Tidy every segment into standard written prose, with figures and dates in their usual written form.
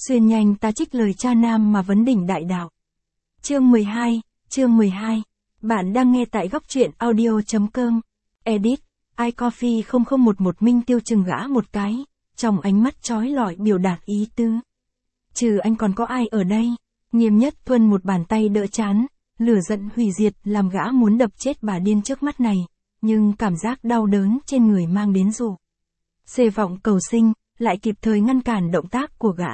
Xuyên nhanh ta trích lời cha nam mà vấn đỉnh đại đạo. Chương 12. Bạn đang nghe tại góc truyện audio.com. Edit, iCoffee 0011 Minh Tiêu chừng gã một cái, trong ánh mắt chói lọi biểu đạt ý tứ. Trừ anh còn có ai ở đây? Nghiêm Nhất Thuân một bàn tay đỡ chán, lửa giận hủy diệt làm gã muốn đập chết bà điên trước mắt này, nhưng cảm giác đau đớn trên người mang đến dụ. Xê vọng cầu sinh, lại kịp thời ngăn cản động tác của gã.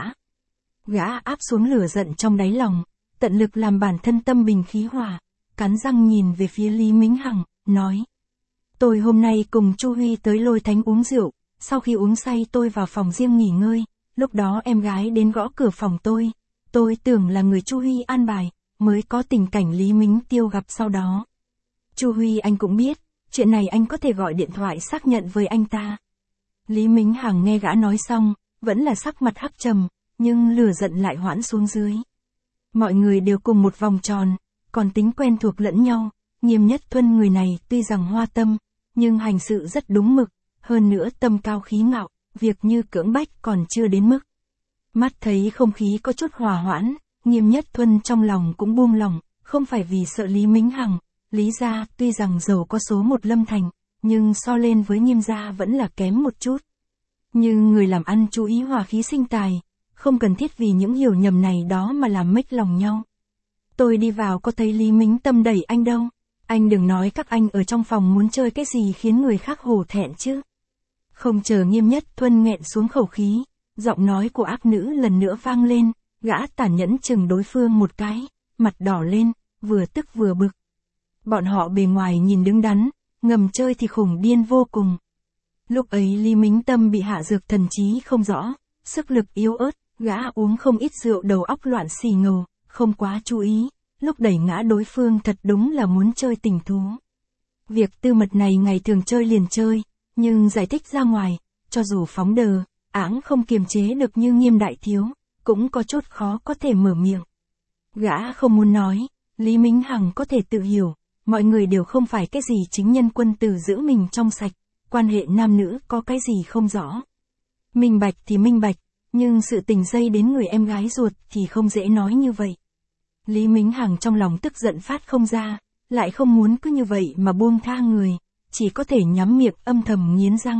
Gã áp xuống lửa giận trong đáy lòng, tận lực làm bản thân tâm bình khí hòa, cắn răng nhìn về phía Lý Mính Hằng, nói. Tôi hôm nay cùng Chu Huy tới Lôi Thánh uống rượu, sau khi uống say tôi vào phòng riêng nghỉ ngơi, lúc đó em gái đến gõ cửa phòng tôi tưởng là người Chu Huy an bài, mới có tình cảnh Lý Mính Tiêu gặp sau đó. Chu Huy anh cũng biết, chuyện này anh có thể gọi điện thoại xác nhận với anh ta. Lý Mính Hằng nghe gã nói xong, vẫn là sắc mặt hắc trầm, nhưng lửa giận lại hoãn xuống dưới. Mọi người đều cùng một vòng tròn, còn tính quen thuộc lẫn nhau, Nghiêm Nhất Thuân người này tuy rằng hoa tâm, nhưng hành sự rất đúng mực, hơn nữa tâm cao khí ngạo, việc như cưỡng bách còn chưa đến mức. Mắt thấy không khí có chút hòa hoãn, Nghiêm Nhất Thuân trong lòng cũng buông lòng, không phải vì sợ Lý Mính Hằng, Lý gia tuy rằng giàu có số một Lâm Thành, nhưng so lên với Nghiêm gia vẫn là kém một chút. Nhưng người làm ăn chú ý hòa khí sinh tài, không cần thiết vì những hiểu nhầm này đó mà làm mếch lòng nhau. Tôi đi vào có thấy Lý Mính Tâm đẩy anh đâu, anh đừng nói các anh ở trong phòng muốn chơi cái gì khiến người khác hổ thẹn chứ. Không chờ Nghiêm Nhất Thuân nghẹn xuống khẩu khí, giọng nói của ác nữ lần nữa vang lên, gã tàn nhẫn chừng đối phương một cái, mặt đỏ lên, vừa tức vừa bực. Bọn họ bề ngoài nhìn đứng đắn, ngầm chơi thì khủng điên vô cùng. Lúc ấy Lý Mính Tâm bị hạ dược thần trí không rõ, sức lực yếu ớt, gã uống không ít rượu đầu óc loạn xì ngầu, không quá chú ý, lúc đẩy ngã đối phương thật đúng là muốn chơi tình thú. Việc tư mật này ngày thường chơi liền chơi, nhưng giải thích ra ngoài, cho dù phóng đờ, áng không kiềm chế được như Nghiêm đại thiếu, cũng có chút khó có thể mở miệng. Gã không muốn nói, Lý Mính Hằng có thể tự hiểu, mọi người đều không phải cái gì chính nhân quân tử giữ mình trong sạch, quan hệ nam nữ có cái gì không rõ. Minh bạch thì minh bạch, nhưng sự tình dây đến người em gái ruột thì không dễ nói như vậy. Lý Mính Hằng trong lòng tức giận phát không ra, lại không muốn cứ như vậy mà buông tha người, chỉ có thể nhắm miệng âm thầm nghiến răng.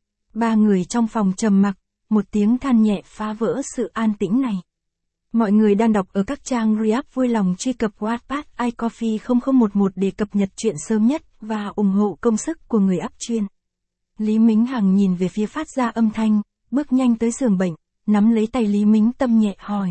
Ba người trong phòng trầm mặc, một tiếng than nhẹ phá vỡ sự an tĩnh này. Mọi người đang đọc ở các trang React vui lòng truy cập Wattpad iCoffee 0011 để cập nhật chuyện sớm nhất và ủng hộ công sức của người áp chuyên. Lý Mính Hằng nhìn về phía phát ra âm thanh, bước nhanh tới giường bệnh, nắm lấy tay Lý Mính Tâm nhẹ hỏi.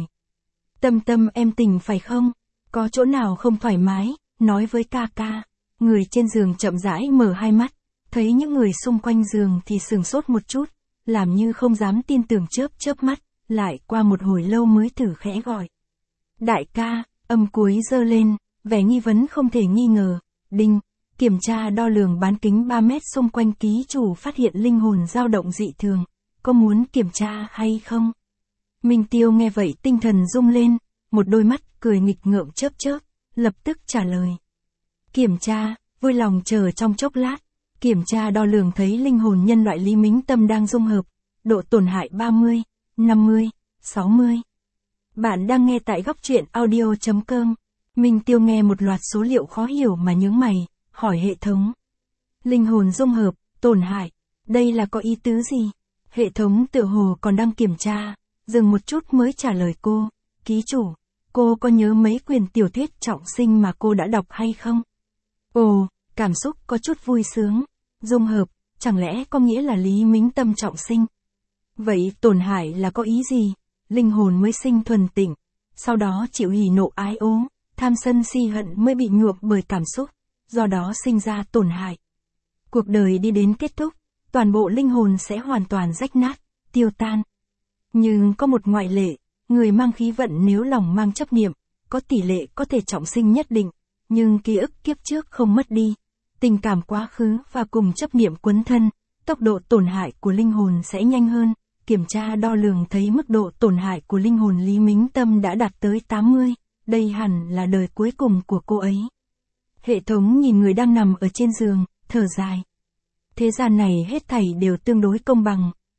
Tâm em tỉnh phải không? Có chỗ nào không thoải mái, nói với ca ca. Người trên giường chậm rãi mở hai mắt, thấy những người xung quanh giường thì sửng sốt một chút, làm như không dám tin tưởng chớp mắt, lại qua một hồi lâu mới thử khẽ gọi. Đại ca, âm cuối giơ lên, vẻ nghi vấn không thể nghi ngờ, đinh, kiểm tra đo lường bán kính 3 mét xung quanh ký chủ phát hiện linh hồn dao động dị thường, có muốn kiểm tra hay không? Minh Tiêu nghe vậy tinh thần rung lên, một đôi mắt cười nghịch ngợm chớp, lập tức trả lời. Kiểm tra, vui lòng chờ trong chốc lát, kiểm tra đo lường thấy linh hồn nhân loại Lý Mính Tâm đang dung hợp, độ tổn hại 30, 50, 60. Bạn đang nghe tại góc truyện audio.com. Minh Tiêu nghe một loạt số liệu khó hiểu mà nhướng mày, hỏi hệ thống. Linh hồn dung hợp, tổn hại, đây là có ý tứ gì? Hệ thống tựa hồ còn đang kiểm tra, dừng một chút mới trả lời cô. Ký chủ, cô có nhớ mấy quyển tiểu thuyết trọng sinh mà cô đã đọc hay không? Ồ, cảm xúc có chút vui sướng. Dung hợp, chẳng lẽ có nghĩa là Lý Mính Tâm trọng sinh? Vậy tổn hại là có ý gì? Linh hồn mới sinh thuần tịnh, sau đó chịu hỉ nộ ái ố, tham sân si hận mới bị nhuộm bởi cảm xúc, do đó sinh ra tổn hại. Cuộc đời đi đến kết thúc, toàn bộ linh hồn sẽ hoàn toàn rách nát, tiêu tan. Nhưng có một ngoại lệ, người mang khí vận nếu lòng mang chấp niệm, có tỷ lệ có thể trọng sinh nhất định, nhưng ký ức kiếp trước không mất đi. Tình cảm quá khứ và cùng chấp niệm quấn thân, tốc độ tổn hại của linh hồn sẽ nhanh hơn. Kiểm tra đo lường thấy mức độ tổn hại của linh hồn Lý Mính Tâm đã đạt tới 80, đây hẳn là đời cuối cùng của cô ấy. Hệ thống nhìn người đang nằm ở trên giường, thở dài. Thế gian này hết thảy đều tương đối công bằng,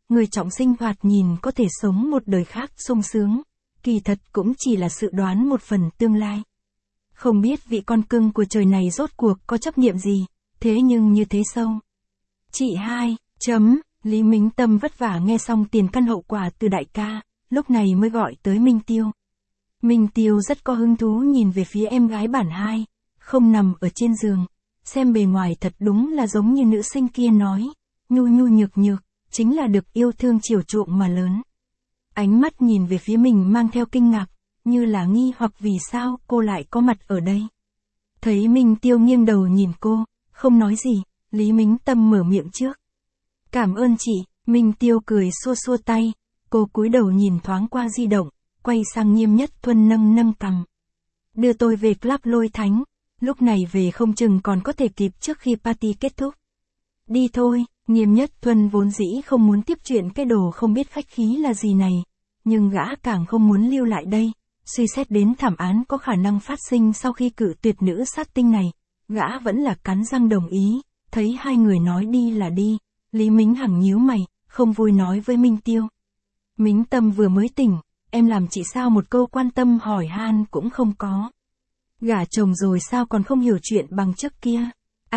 người trọng sinh thoạt nhìn có thể sống một đời khác sung sướng, kỳ thật cũng chỉ là dự đoán một phần tương lai. Không biết vị con cưng của trời này rốt cuộc có chấp niệm gì, thế nhưng như thế sâu. Chị hai, Lý Mính Tâm vất vả nghe xong tiền căn hậu quả từ đại ca, lúc này mới gọi tới Minh Tiêu. Minh Tiêu rất có hứng thú nhìn về phía em gái bản hai, không nằm ở trên giường, xem bề ngoài thật đúng là giống như nữ sinh kia nói, nhu nhu nhược nhược, chính là được yêu thương chiều chuộng mà lớn. Ánh mắt nhìn về phía mình mang theo kinh ngạc, như là nghi hoặc vì sao cô lại có mặt ở đây. Thấy Minh Tiêu nghiêng đầu nhìn cô, không nói gì, Lý Mính Tâm mở miệng trước. Cảm ơn chị, Minh Tiêu cười xua xua tay, cô cúi đầu nhìn thoáng qua di động, quay sang Nghiêm Nhất Thuân nâng nâng cằm. Đưa tôi về club Lôi Thánh, lúc này về không chừng còn có thể kịp trước khi party kết thúc. Đi thôi, Nghiêm Nhất Thuân vốn dĩ không muốn tiếp chuyện cái đồ không biết khách khí là gì này, nhưng gã càng không muốn lưu lại đây, suy xét đến thảm án có khả năng phát sinh sau khi cử tuyệt nữ sát tinh này, gã vẫn là cắn răng đồng ý, thấy hai người nói đi là đi, Lý Mính Hằng nhíu mày, không vui nói với Minh Tiêu. Mính Tâm vừa mới tỉnh, em làm chị sao một câu quan tâm hỏi han cũng không có. Gả chồng rồi sao còn không hiểu chuyện bằng trước kia.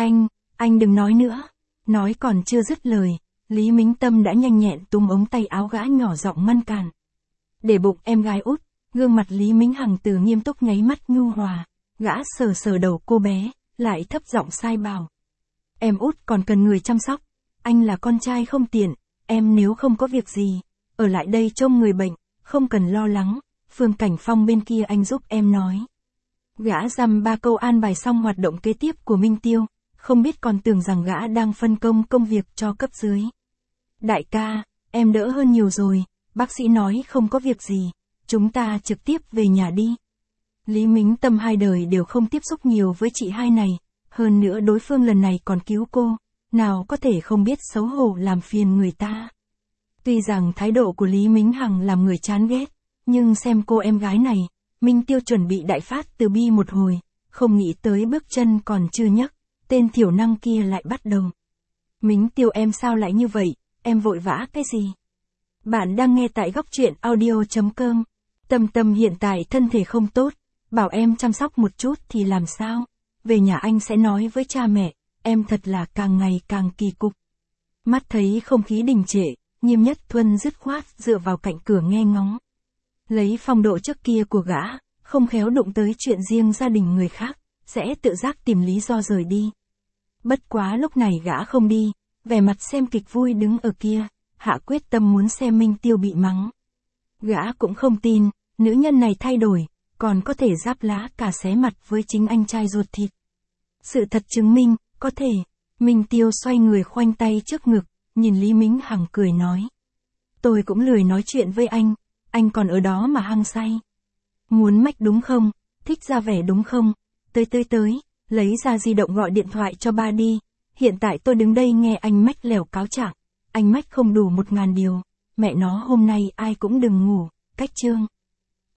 Anh đừng nói nữa. Nói còn chưa dứt lời, Lý Mính Tâm đã nhanh nhẹn túm ống tay áo gã nhỏ giọng ngăn cản. Để bụng em gái út, gương mặt Lý Mính Hằng từ nghiêm túc nháy mắt nhu hòa, gã sờ sờ đầu cô bé, lại thấp giọng sai bảo. Em út còn cần người chăm sóc, anh là con trai không tiện, em nếu không có việc gì, ở lại đây trông người bệnh, không cần lo lắng, Phương Cảnh Phong bên kia anh giúp em nói. Gã dăm ba câu an bài xong hoạt động kế tiếp của Minh Tiêu, không biết còn tưởng rằng gã đang phân công công việc cho cấp dưới. Đại ca, em đỡ hơn nhiều rồi, bác sĩ nói không có việc gì, chúng ta trực tiếp về nhà đi. Lý Mính Tâm hai đời đều không tiếp xúc nhiều với chị hai này, hơn nữa đối phương lần này còn cứu cô, nào có thể không biết xấu hổ làm phiền người ta. Tuy rằng thái độ của Lý Mính Hằng làm người chán ghét, nhưng xem cô em gái này, Minh Tiêu chuẩn bị đại phát từ bi một hồi, không nghĩ tới bước chân còn chưa nhấc, tên thiểu năng kia lại bắt đầu. Mính Tiêu em sao lại như vậy, em vội vã cái gì? Bạn đang nghe tại góc truyện audio.com. Tâm hiện tại thân thể không tốt, bảo em chăm sóc một chút thì làm sao? Về nhà anh sẽ nói với cha mẹ, em thật là càng ngày càng kỳ cục. Mắt thấy không khí đình trệ, Nghiêm Nhất Thuân dứt khoát dựa vào cạnh cửa nghe ngóng. Lấy phong độ trước kia của gã, không khéo đụng tới chuyện riêng gia đình người khác, sẽ tự giác tìm lý do rời đi. Bất quá lúc này gã không đi, vẻ mặt xem kịch vui đứng ở kia, hạ quyết tâm muốn xem Minh Tiêu bị mắng. Gã cũng không tin, nữ nhân này thay đổi, còn có thể giáp lá cả xé mặt với chính anh trai ruột thịt. Sự thật chứng minh, có thể. Minh Tiêu xoay người khoanh tay trước ngực, nhìn Lý Mính Hằng cười nói. Tôi cũng lười nói chuyện với anh còn ở đó mà hăng say. Muốn mách đúng không, thích ra vẻ đúng không, tới, lấy ra di động gọi điện thoại cho ba đi, hiện tại tôi đứng đây nghe anh mách lèo cáo trạng, anh mách không đủ 1000 điều, mẹ nó hôm nay ai cũng đừng ngủ, cách chương.